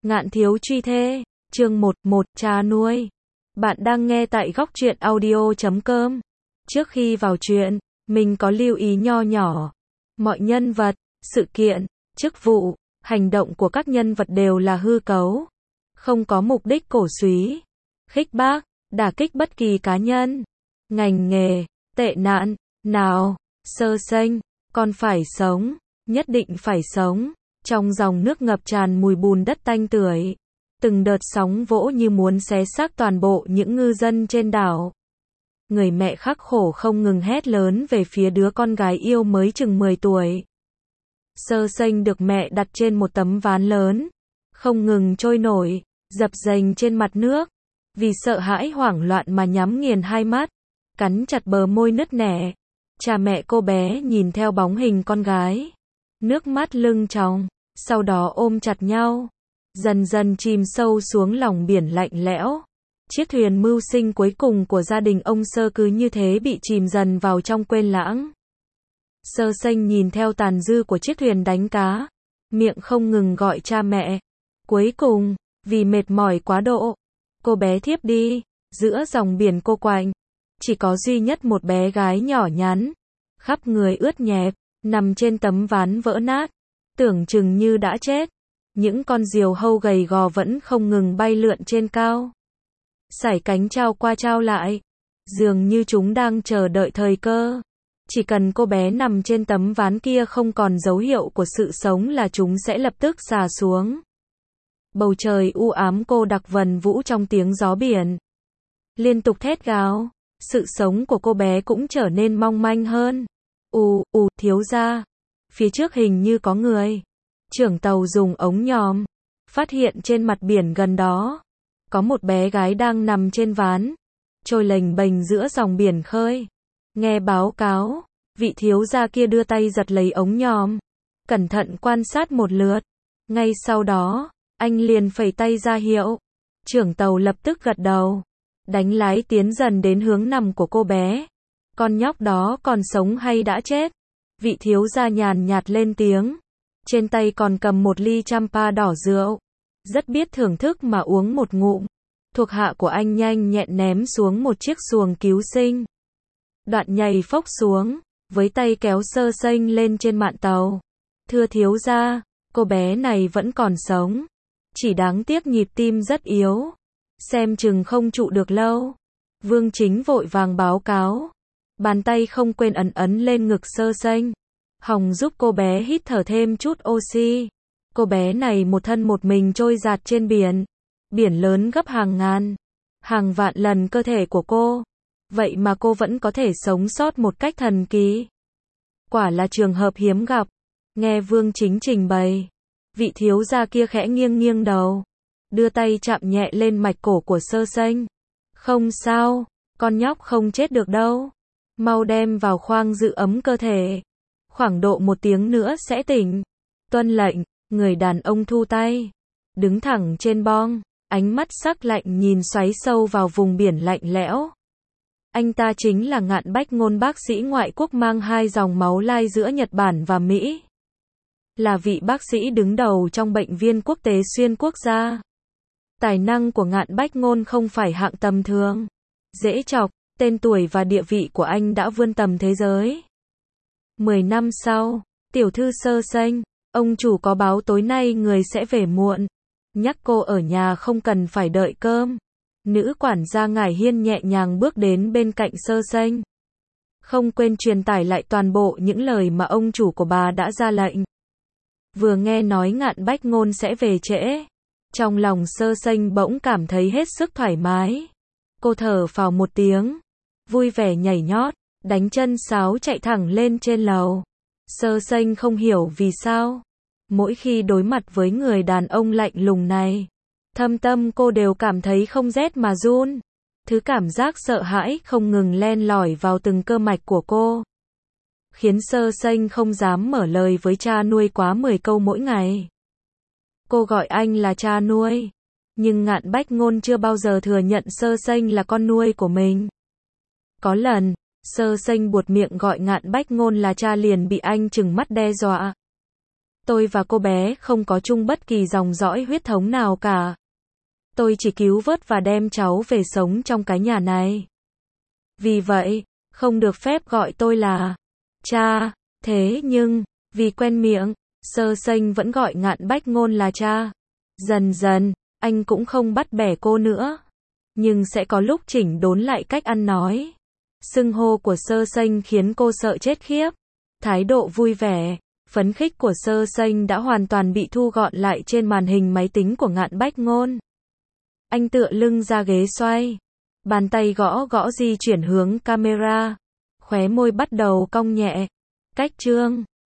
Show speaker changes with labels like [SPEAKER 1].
[SPEAKER 1] Ngạn thiếu truy thê, chương 11, cha nuôi. Bạn đang nghe tại góc truyện audio.com. Trước khi vào chuyện, mình có lưu ý nho nhỏ. Mọi nhân vật, sự kiện, chức vụ, hành động của các nhân vật đều là hư cấu. Không có mục đích cổ súy, khích bác, đả kích bất kỳ cá nhân, ngành nghề, tệ nạn, nào, sơ sanh, con phải sống, nhất định phải sống. Trong dòng nước ngập tràn mùi bùn đất tanh tưởi, từng đợt sóng vỗ như muốn xé xác toàn bộ những ngư dân trên đảo. Người mẹ khắc khổ không ngừng hét lớn về phía đứa con gái yêu mới chừng 10 tuổi. Sơ sanh được mẹ đặt trên một tấm ván lớn, không ngừng trôi nổi, dập dềnh trên mặt nước. Vì sợ hãi hoảng loạn mà nhắm nghiền hai mắt, cắn chặt bờ môi nứt nẻ. Cha mẹ cô bé nhìn theo bóng hình con gái, nước mắt lưng tròng, sau đó ôm chặt nhau, dần dần chìm sâu xuống lòng biển lạnh lẽo. Chiếc thuyền mưu sinh cuối cùng của gia đình ông Sơ cứ như thế bị chìm dần vào trong quên lãng. Sơ sanh nhìn theo tàn dư của chiếc thuyền đánh cá, miệng không ngừng gọi cha mẹ. Cuối cùng, vì mệt mỏi quá độ, cô bé thiếp đi, giữa dòng biển cô quạnh. Chỉ có duy nhất một bé gái nhỏ nhắn, khắp người ướt nhẹp, nằm trên tấm ván vỡ nát, tưởng chừng như đã chết. Những con diều hâu gầy gò vẫn không ngừng bay lượn trên cao, sải cánh trao qua trao lại, dường như chúng đang chờ đợi thời cơ. Chỉ cần cô bé nằm trên tấm ván kia không còn dấu hiệu của sự sống là chúng sẽ lập tức xà xuống. Bầu trời u ám cô đặc vần vũ trong tiếng gió biển, liên tục thét gào. Sự sống của cô bé cũng trở nên mong manh hơn. Thiếu gia, phía trước hình như có người. Trưởng tàu dùng ống nhòm, phát hiện trên mặt biển gần đó, có một bé gái đang nằm trên ván, trôi lềnh bềnh giữa dòng biển khơi. Nghe báo cáo, vị thiếu gia kia đưa tay giật lấy ống nhòm, cẩn thận quan sát một lượt. Ngay sau đó, anh liền phẩy tay ra hiệu. Trưởng tàu lập tức gật đầu, đánh lái tiến dần đến hướng nằm của cô bé. Con nhóc đó còn sống hay đã chết? Vị thiếu gia nhàn nhạt lên tiếng. Trên tay còn cầm một ly champa đỏ rượu. Rất biết thưởng thức mà uống một ngụm. Thuộc hạ của anh nhanh nhẹn ném xuống một chiếc xuồng cứu sinh. Đoạn nhảy phốc xuống, với tay kéo sơ sanh lên trên mạn tàu. Thưa thiếu gia, cô bé này vẫn còn sống. Chỉ đáng tiếc nhịp tim rất yếu, xem chừng không trụ được lâu. Vương Chính vội vàng báo cáo. Bàn tay không quên ấn lên ngực sơ sanh, hòng giúp cô bé hít thở thêm chút oxy. Cô bé này một thân một mình trôi dạt trên biển. Biển lớn gấp hàng ngàn, hàng vạn lần cơ thể của cô. Vậy mà cô vẫn có thể sống sót một cách thần kỳ. Quả là trường hợp hiếm gặp. Nghe Vương Chính trình bày, vị thiếu gia kia khẽ nghiêng nghiêng đầu, đưa tay chạm nhẹ lên mạch cổ của sơ sanh. Không sao, con nhóc không chết được đâu. Mau đem vào khoang giữ ấm cơ thể. Khoảng độ 1 tiếng nữa sẽ tỉnh. Tuân lệnh. Người đàn ông thu tay, đứng thẳng trên bong, ánh mắt sắc lạnh nhìn xoáy sâu vào vùng biển lạnh lẽo. Anh ta chính là Ngạn Bách Ngôn, bác sĩ ngoại quốc mang 2 dòng máu lai giữa Nhật Bản và Mỹ. Là vị bác sĩ đứng đầu trong bệnh viện quốc tế xuyên quốc gia. Tài năng của Ngạn Bách Ngôn không phải hạng tầm thường. Dễ chọc, tên tuổi và địa vị của anh đã vươn tầm thế giới. 10 năm sau, tiểu thư sơ sanh, ông chủ có báo tối nay người sẽ về muộn. Nhắc cô ở nhà không cần phải đợi cơm. Nữ quản gia Ngải Hiên nhẹ nhàng bước đến bên cạnh sơ sanh, không quên truyền tải lại toàn bộ những lời mà ông chủ của bà đã ra lệnh. Vừa nghe nói Ngạn Bách Ngôn sẽ về trễ, trong lòng sơ sanh bỗng cảm thấy hết sức thoải mái. Cô thở phào một tiếng, vui vẻ nhảy nhót, đánh chân sáo chạy thẳng lên trên lầu. Sơ sanh không hiểu vì sao, mỗi khi đối mặt với người đàn ông lạnh lùng này, thâm tâm cô đều cảm thấy không rét mà run. Thứ cảm giác sợ hãi không ngừng len lỏi vào từng cơ mạch của cô, khiến sơ sanh không dám mở lời với cha nuôi quá 10 câu mỗi ngày. Cô gọi anh là cha nuôi, nhưng Ngạn Bách Ngôn chưa bao giờ thừa nhận sơ sanh là con nuôi của mình. Có lần, sơ sanh buột miệng gọi Ngạn Bách Ngôn là cha liền bị anh trừng mắt đe dọa. Tôi và cô bé không có chung bất kỳ dòng dõi huyết thống nào cả. Tôi chỉ cứu vớt và đem cháu về sống trong cái nhà này. Vì vậy, không được phép gọi tôi là cha. Thế nhưng, vì quen miệng, Sơ Sênh vẫn gọi Ngạn Bách Ngôn là cha. Dần dần, anh cũng không bắt bẻ cô nữa. Nhưng sẽ có lúc chỉnh đốn lại cách ăn nói. Xưng hô của Sơ Sênh khiến cô sợ chết khiếp. Thái độ vui vẻ, phấn khích của Sơ Sênh đã hoàn toàn bị thu gọn lại trên màn hình máy tính của Ngạn Bách Ngôn. Anh tựa lưng ra ghế xoay. Bàn tay gõ gõ di chuyển hướng camera. Khóe môi bắt đầu cong nhẹ. Cách chương